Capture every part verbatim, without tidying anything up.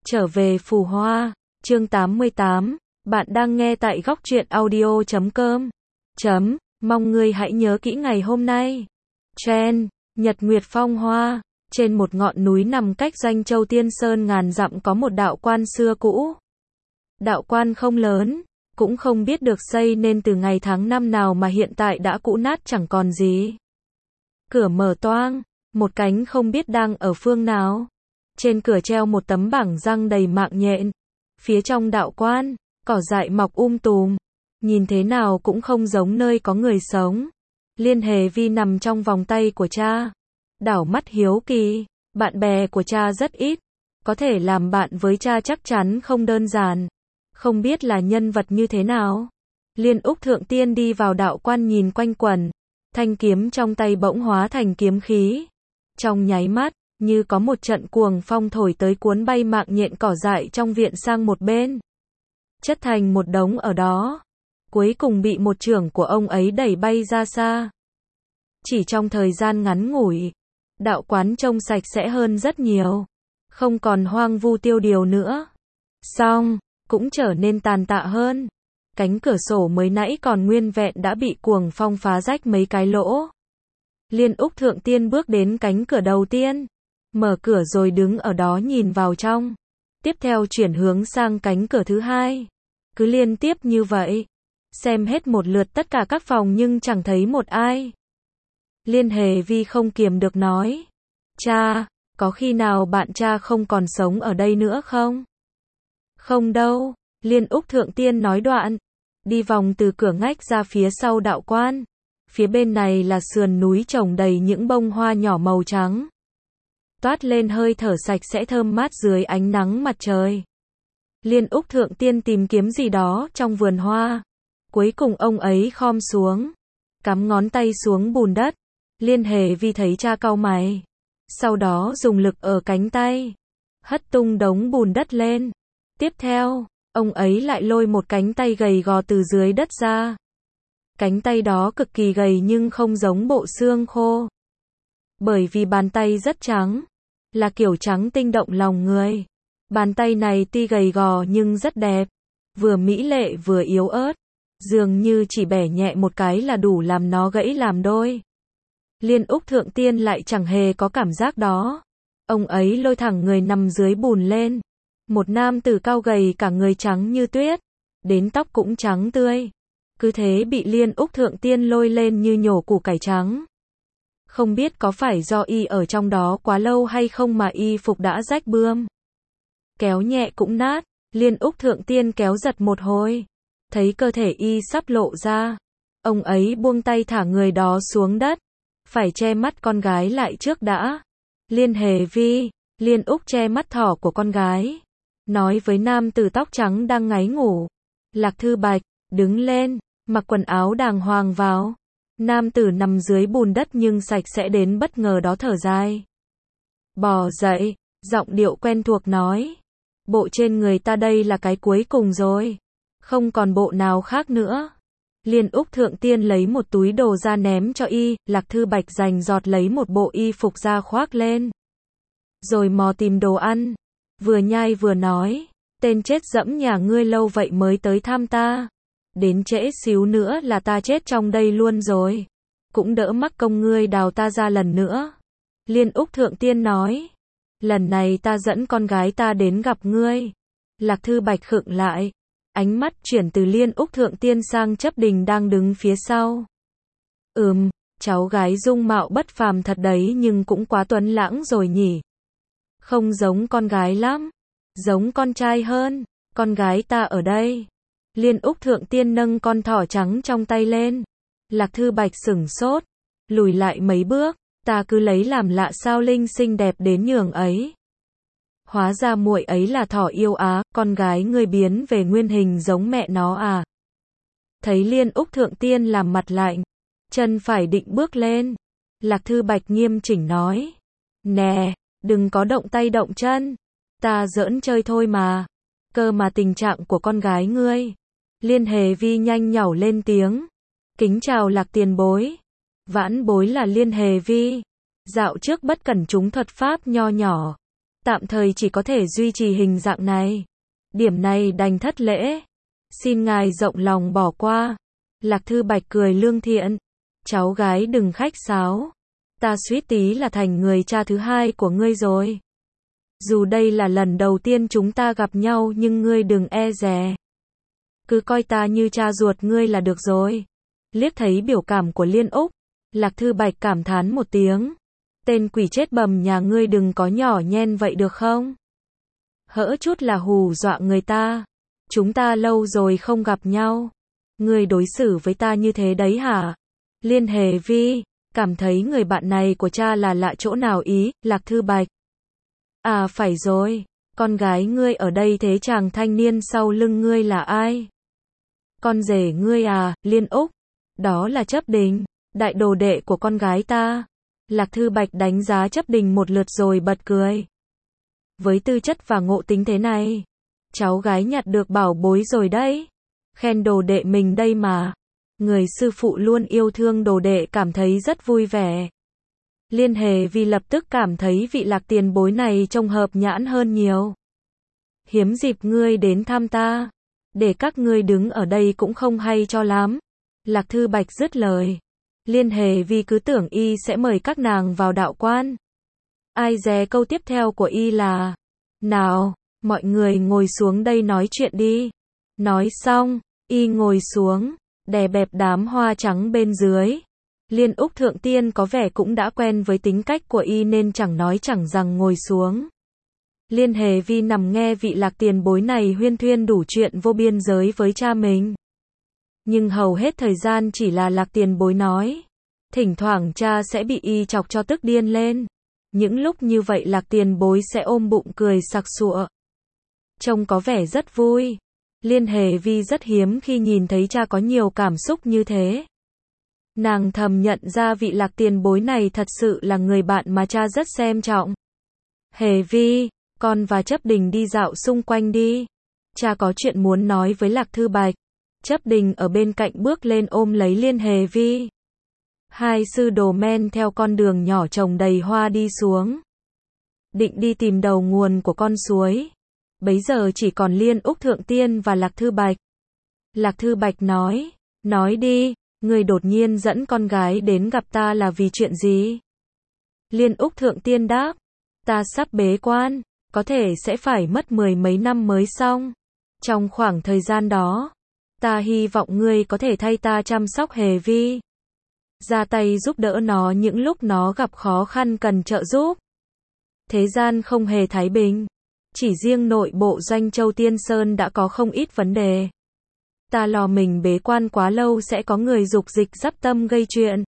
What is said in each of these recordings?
Trở về Phù Hoa, chương tám mươi tám, bạn đang nghe tại góc truyện audio chấm com. Chấm, mong ngươi hãy nhớ kỹ ngày hôm nay. Chen, Nhật Nguyệt Phong Hoa, trên một ngọn núi nằm cách Doanh Châu Tiên Sơn ngàn dặm có một đạo quan xưa cũ. Đạo quan không lớn, cũng không biết được xây nên từ ngày tháng năm nào mà hiện tại đã cũ nát chẳng còn gì. Cửa mở toang, một cánh không biết đang ở phương nào. Trên cửa treo một tấm bảng răng đầy mạng nhện. Phía trong đạo quan, cỏ dại mọc um tùm. Nhìn thế nào cũng không giống nơi có người sống. Liên Hề Vi nằm trong vòng tay của cha. Đảo mắt hiếu kỳ, bạn bè của cha rất ít. Có thể làm bạn với cha chắc chắn không đơn giản. Không biết là nhân vật như thế nào. Liên Úc Thượng Tiên đi vào đạo quan nhìn quanh quẩn. Thanh kiếm trong tay bỗng hóa thành kiếm khí. Trong nháy mắt, như có một trận cuồng phong thổi tới cuốn bay mạng nhện cỏ dại trong viện sang một bên. Chất thành một đống ở đó. Cuối cùng bị một chưởng của ông ấy đẩy bay ra xa. Chỉ trong thời gian ngắn ngủi, đạo quán trông sạch sẽ hơn rất nhiều. Không còn hoang vu tiêu điều nữa. Xong, cũng trở nên tàn tạ hơn. Cánh cửa sổ mới nãy còn nguyên vẹn đã bị cuồng phong phá rách mấy cái lỗ. Liên Úc Thượng Tiên bước đến cánh cửa đầu tiên. Mở cửa rồi đứng ở đó nhìn vào trong. Tiếp theo chuyển hướng sang cánh cửa thứ hai. Cứ liên tiếp như vậy. Xem hết một lượt tất cả các phòng nhưng chẳng thấy một ai. Liên Hề Vi không kiềm được nói. Cha, có khi nào bạn cha không còn sống ở đây nữa không? Không đâu, Liên Úc Thượng Tiên nói đoạn. Đi vòng từ cửa ngách ra phía sau đạo quan. Phía bên này là sườn núi trồng đầy những bông hoa nhỏ màu trắng. Toát lên hơi thở sạch sẽ thơm mát dưới ánh nắng mặt trời. Liên Úc Thượng Tiên tìm kiếm gì đó trong vườn hoa. Cuối cùng ông ấy khom xuống. Cắm ngón tay xuống bùn đất. Liên Hề Vi thấy cha cau mày. Sau đó dùng lực ở cánh tay. Hất tung đống bùn đất lên. Tiếp theo, ông ấy lại lôi một cánh tay gầy gò từ dưới đất ra. Cánh tay đó cực kỳ gầy nhưng không giống bộ xương khô. Bởi vì bàn tay rất trắng. Là kiểu trắng tinh động lòng người. Bàn tay này tuy gầy gò nhưng rất đẹp. Vừa mỹ lệ vừa yếu ớt. Dường như chỉ bẻ nhẹ một cái là đủ làm nó gãy làm đôi. Liên Úc Thượng Tiên lại chẳng hề có cảm giác đó. Ông ấy lôi thẳng người nằm dưới bùn lên. Một nam tử cao gầy cả người trắng như tuyết. Đến tóc cũng trắng tươi. Cứ thế bị Liên Úc Thượng Tiên lôi lên như nhổ củ cải trắng. Không biết có phải do y ở trong đó quá lâu hay không mà y phục đã rách bươm. Kéo nhẹ cũng nát. Liên Úc Thượng Tiên kéo giật một hồi. Thấy cơ thể y sắp lộ ra. Ông ấy buông tay thả người đó xuống đất. Phải che mắt con gái lại trước đã. Liên Hề Vi, Liên Úc che mắt thỏ của con gái. Nói với nam tử tóc trắng đang ngáy ngủ. Lạc Thư Bạch, đứng lên, mặc quần áo đàng hoàng vào. Nam tử nằm dưới bùn đất nhưng sạch sẽ đến bất ngờ đó thở dài. Bò dậy, giọng điệu quen thuộc nói. Bộ trên người ta đây là cái cuối cùng rồi. Không còn bộ nào khác nữa. Liên Úc Thượng Tiên lấy một túi đồ ra ném cho y, Lạc Thư Bạch giành giọt lấy một bộ y phục ra khoác lên. Rồi mò tìm đồ ăn. Vừa nhai vừa nói. Tên chết dẫm nhà ngươi lâu vậy mới tới thăm ta. Đến trễ xíu nữa là ta chết trong đây luôn rồi. Cũng đỡ mắc công ngươi đào ta ra lần nữa. Liên Úc Thượng Tiên nói. Lần này ta dẫn con gái ta đến gặp ngươi. Lạc Thư Bạch khựng lại. Ánh mắt chuyển từ Liên Úc Thượng Tiên sang Chấp Đình đang đứng phía sau. Ừm, cháu gái dung mạo bất phàm thật đấy nhưng cũng quá tuấn lãng rồi nhỉ. Không giống con gái lắm. Giống con trai hơn. Con gái ta ở đây. Liên Úc Thượng Tiên nâng con thỏ trắng trong tay lên. Lạc Thư Bạch sửng sốt. Lùi lại mấy bước. Ta cứ lấy làm lạ sao Linh xinh đẹp đến nhường ấy. Hóa ra muội ấy là thỏ yêu á, con gái ngươi biến về nguyên hình giống mẹ nó à. Thấy Liên Úc Thượng Tiên làm mặt lạnh. Chân phải định bước lên. Lạc Thư Bạch nghiêm chỉnh nói. Nè, đừng có động tay động chân. Ta giỡn chơi thôi mà. Cơ mà tình trạng của con gái ngươi. Liên Hề Vi nhanh nhảu lên tiếng. Kính chào Lạc tiền bối. Vãn bối là Liên Hề Vi. Dạo trước bất cẩn trúng thuật pháp nho nhỏ. tạm thời chỉ có thể duy trì hình dạng này. Điểm này đành thất lễ. Xin ngài rộng lòng bỏ qua. Lạc Thư Bạch cười lương thiện. Cháu gái đừng khách sáo. Ta suýt tí là thành người cha thứ hai của ngươi rồi. Dù đây là lần đầu tiên chúng ta gặp nhau nhưng ngươi đừng e dè. Cứ coi ta như cha ruột ngươi là được rồi. Liếc thấy biểu cảm của Liên Úc, Lạc Thư Bạch cảm thán một tiếng. Tên quỷ chết bầm nhà ngươi đừng có nhỏ nhen vậy được không? Hỡ chút là hù dọa người ta. Chúng ta lâu rồi không gặp nhau. Ngươi đối xử với ta như thế đấy hả? Liên Hề Vi, cảm thấy người bạn này của cha là lạ chỗ nào ý, Lạc Thư Bạch. À phải rồi, con gái ngươi ở đây thế chàng thanh niên sau lưng ngươi là ai? Con rể ngươi à, Liên Úc. Đó là Chấp Đình, đại đồ đệ của con gái ta. Lạc Thư Bạch đánh giá Chấp Đình một lượt rồi bật cười. Với tư chất và ngộ tính thế này, cháu gái nhặt được bảo bối rồi đấy. Khen đồ đệ mình đây mà. Người sư phụ luôn yêu thương đồ đệ cảm thấy rất vui vẻ. Liên Hề Vi lập tức cảm thấy vị Lạc tiền bối này trông hợp nhãn hơn nhiều. Hiếm dịp ngươi đến thăm ta, để các ngươi đứng ở đây cũng không hay cho lắm. Lạc Thư Bạch dứt lời. Liên Hề Vi cứ tưởng y sẽ mời các nàng vào đạo quan. Ai dè câu tiếp theo của y là: nào, mọi người ngồi xuống đây nói chuyện đi. Nói xong, y ngồi xuống, đè bẹp đám hoa trắng bên dưới. Liên Úc thượng tiên có vẻ cũng đã quen với tính cách của y nên chẳng nói chẳng rằng ngồi xuống. Liên Hề Vi nằm nghe vị Lạc tiền bối này huyên thuyên đủ chuyện vô biên giới với cha mình. Nhưng hầu hết thời gian chỉ là Lạc tiền bối nói. Thỉnh thoảng cha sẽ bị y chọc cho tức điên lên. Những lúc như vậy Lạc tiền bối sẽ ôm bụng cười sặc sụa. Trông có vẻ rất vui. Liên Hề Vi rất hiếm khi nhìn thấy cha có nhiều cảm xúc như thế. Nàng thầm nhận ra vị Lạc tiền bối này thật sự là người bạn mà cha rất xem trọng. Hề Vi, con và Chấp Đình đi dạo xung quanh đi. Cha có chuyện muốn nói với Lạc Thư Bạch. Chấp Đình ở bên cạnh bước lên ôm lấy Liên Hề Vi. Hai sư đồ men theo con đường nhỏ trồng đầy hoa đi xuống. Định đi tìm đầu nguồn của con suối. Bấy giờ chỉ còn Liên Úc thượng tiên và Lạc Thư Bạch. Lạc Thư Bạch nói, nói đi, người đột nhiên dẫn con gái đến gặp ta là vì chuyện gì? Liên Úc thượng tiên đáp, ta sắp bế quan, có thể sẽ phải mất mười mấy năm mới xong. Trong khoảng thời gian đó, ta hy vọng ngươi có thể thay ta chăm sóc Hề Vi. Ra tay giúp đỡ nó những lúc nó gặp khó khăn cần trợ giúp. Thế gian không hề thái bình. Chỉ riêng nội bộ doanh châu Tiên Sơn đã có không ít vấn đề. Ta lo mình bế quan quá lâu sẽ có người dục dịch dắp tâm gây chuyện.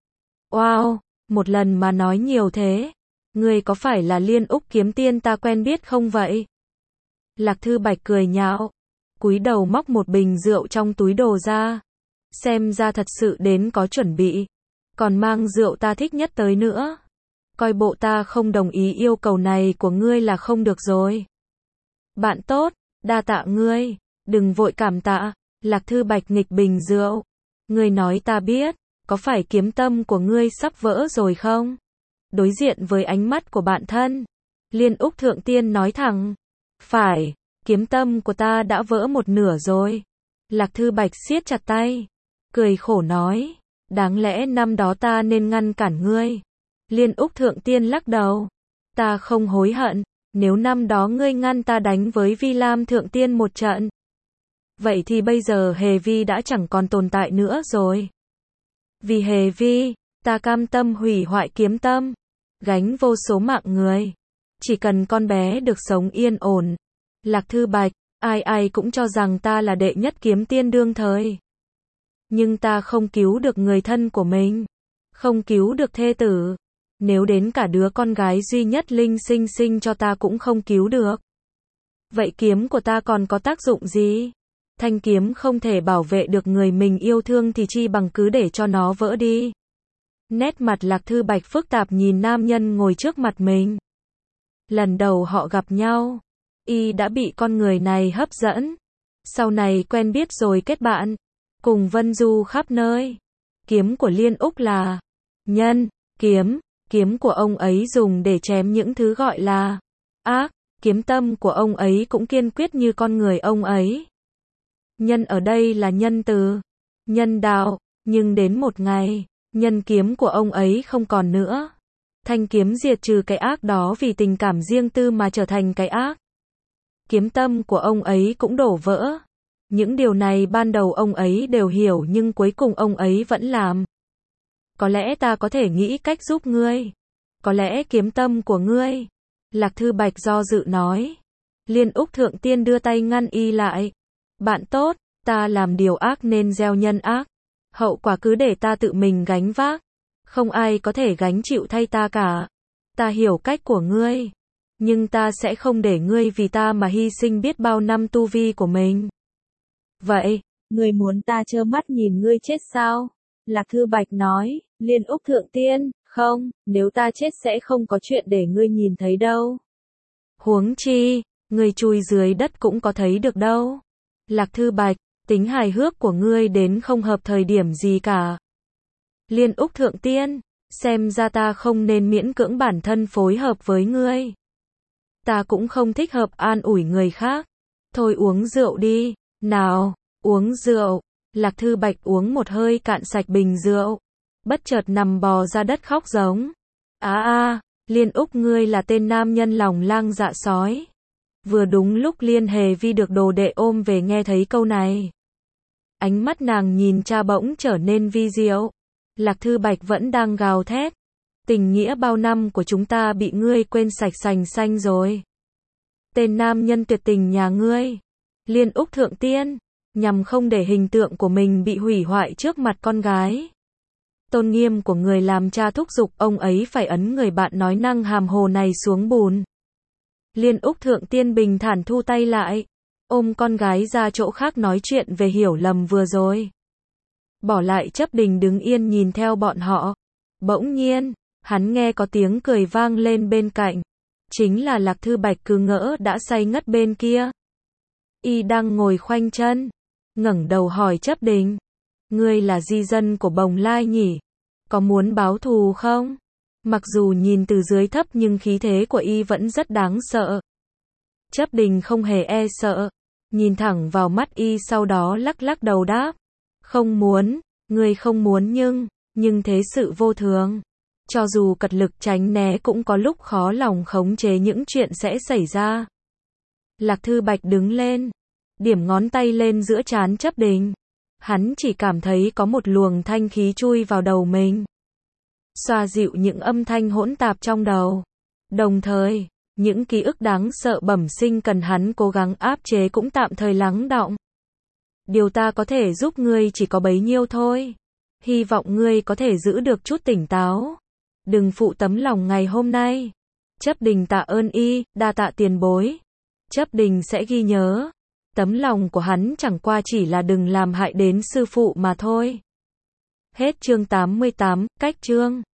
Wow, một lần mà nói nhiều thế. Ngươi có phải là Liên Úc kiếm tiên ta quen biết không vậy? Lạc Thư Bạch cười nhạo. Cúi đầu móc một bình rượu trong túi đồ ra. Xem ra thật sự đến có chuẩn bị. Còn mang rượu ta thích nhất tới nữa. Coi bộ ta không đồng ý yêu cầu này của ngươi là không được rồi. Bạn tốt, đa tạ ngươi. Đừng vội cảm tạ. Lạc Thư Bạch nghịch bình rượu. Ngươi nói ta biết. Có phải kiếm tâm của ngươi sắp vỡ rồi không? Đối diện với ánh mắt của bạn thân, Liên Úc thượng tiên nói thẳng. Phải, kiếm tâm của ta đã vỡ một nửa rồi. Lạc Thư Bạch siết chặt tay. Cười khổ nói. Đáng lẽ năm đó ta nên ngăn cản ngươi. Liên Úc thượng tiên lắc đầu. Ta không hối hận. Nếu năm đó ngươi ngăn ta đánh với Vi Lam thượng tiên một trận. Vậy thì bây giờ Hề Vi đã chẳng còn tồn tại nữa rồi. Vì Hề Vi, ta cam tâm hủy hoại kiếm tâm. Gánh vô số mạng người. Chỉ cần con bé được sống yên ổn. Lạc Thư Bạch, ai ai cũng cho rằng ta là đệ nhất kiếm tiên đương thời. Nhưng ta không cứu được người thân của mình. Không cứu được thê tử. Nếu đến cả đứa con gái duy nhất linh sinh sinh cho ta cũng không cứu được. Vậy kiếm của ta còn có tác dụng gì? Thanh kiếm không thể bảo vệ được người mình yêu thương thì chi bằng cứ để cho nó vỡ đi. Nét mặt Lạc Thư Bạch phức tạp nhìn nam nhân ngồi trước mặt mình. Lần đầu họ gặp nhau, y đã bị con người này hấp dẫn. Sau này quen biết rồi kết bạn, cùng vân du khắp nơi. Kiếm của Liên Úc là nhân kiếm, kiếm của ông ấy dùng để chém những thứ gọi là ác, kiếm tâm của ông ấy cũng kiên quyết như con người ông ấy. Nhân ở đây là nhân từ, nhân đạo, nhưng đến một ngày, nhân kiếm của ông ấy không còn nữa. Thanh kiếm diệt trừ cái ác đó vì tình cảm riêng tư mà trở thành cái ác. Kiếm tâm của ông ấy cũng đổ vỡ. Những điều này ban đầu ông ấy đều hiểu nhưng cuối cùng ông ấy vẫn làm. Có lẽ ta có thể nghĩ cách giúp ngươi. Có lẽ kiếm tâm của ngươi. Lạc Thư Bạch do dự nói. Liên Úc Thượng Tiên đưa tay ngăn y lại. Bạn tốt, ta làm điều ác nên gieo nhân ác. Hậu quả cứ để ta tự mình gánh vác. Không ai có thể gánh chịu thay ta cả. Ta hiểu cách của ngươi. Nhưng ta sẽ không để ngươi vì ta mà hy sinh biết bao năm tu vi của mình. Vậy, ngươi muốn ta trơ mắt nhìn ngươi chết sao? Lạc Thư Bạch nói, Liên Úc Thượng Tiên, không, nếu ta chết sẽ không có chuyện để ngươi nhìn thấy đâu. Huống chi, ngươi chui dưới đất cũng có thấy được đâu. Lạc Thư Bạch, tính hài hước của ngươi đến không hợp thời điểm gì cả. Liên Úc Thượng Tiên, xem ra ta không nên miễn cưỡng bản thân phối hợp với ngươi. Ta cũng không thích hợp an ủi người khác. Thôi uống rượu đi, nào, uống rượu. Lạc Thư Bạch uống một hơi cạn sạch bình rượu. Bất chợt nằm bò ra đất khóc giống. Á à, a, Liên Úc ngươi là tên nam nhân lòng lang dạ sói. Vừa đúng lúc Liên Hề Vi được đồ đệ ôm về nghe thấy câu này. Ánh mắt nàng nhìn cha bỗng trở nên vi diệu. Lạc Thư Bạch vẫn đang gào thét. Tình nghĩa bao năm của chúng ta bị ngươi quên sạch sành xanh rồi. Tên nam nhân tuyệt tình nhà ngươi. Liên Úc Thượng Tiên. Nhằm không để hình tượng của mình bị hủy hoại trước mặt con gái. Tôn nghiêm của người làm cha thúc giục ông ấy phải ấn người bạn nói năng hàm hồ này xuống bùn. Liên Úc Thượng Tiên bình thản thu tay lại. Ôm con gái ra chỗ khác nói chuyện về hiểu lầm vừa rồi. Bỏ lại Chấp Đình đứng yên nhìn theo bọn họ. Bỗng nhiên, hắn nghe có tiếng cười vang lên bên cạnh. Chính là Lạc Thư Bạch cứ ngỡ đã say ngất bên kia. Y đang ngồi khoanh chân. Ngẩng đầu hỏi Chấp Đình. Ngươi là di dân của Bồng Lai nhỉ? Có muốn báo thù không? Mặc dù nhìn từ dưới thấp nhưng khí thế của y vẫn rất đáng sợ. Chấp Đình không hề e sợ. Nhìn thẳng vào mắt y sau đó lắc lắc đầu đáp. Không muốn, ngươi không muốn nhưng, nhưng thế sự vô thường. Cho dù cật lực tránh né cũng có lúc khó lòng khống chế những chuyện sẽ xảy ra. Lạc Thư Bạch đứng lên. Điểm ngón tay lên giữa trán Chấp Đình. Hắn chỉ cảm thấy có một luồng thanh khí chui vào đầu mình. Xoa dịu những âm thanh hỗn tạp trong đầu. Đồng thời, những ký ức đáng sợ bẩm sinh cần hắn cố gắng áp chế cũng tạm thời lắng đọng. Điều ta có thể giúp ngươi chỉ có bấy nhiêu thôi. Hy vọng ngươi có thể giữ được chút tỉnh táo. Đừng phụ tấm lòng ngày hôm nay. Chấp Đình tạ ơn y, đa tạ tiền bối. Chấp Đình sẽ ghi nhớ. Tấm lòng của hắn chẳng qua chỉ là đừng làm hại đến sư phụ mà thôi. Hết chương tám mươi tám, cách chương.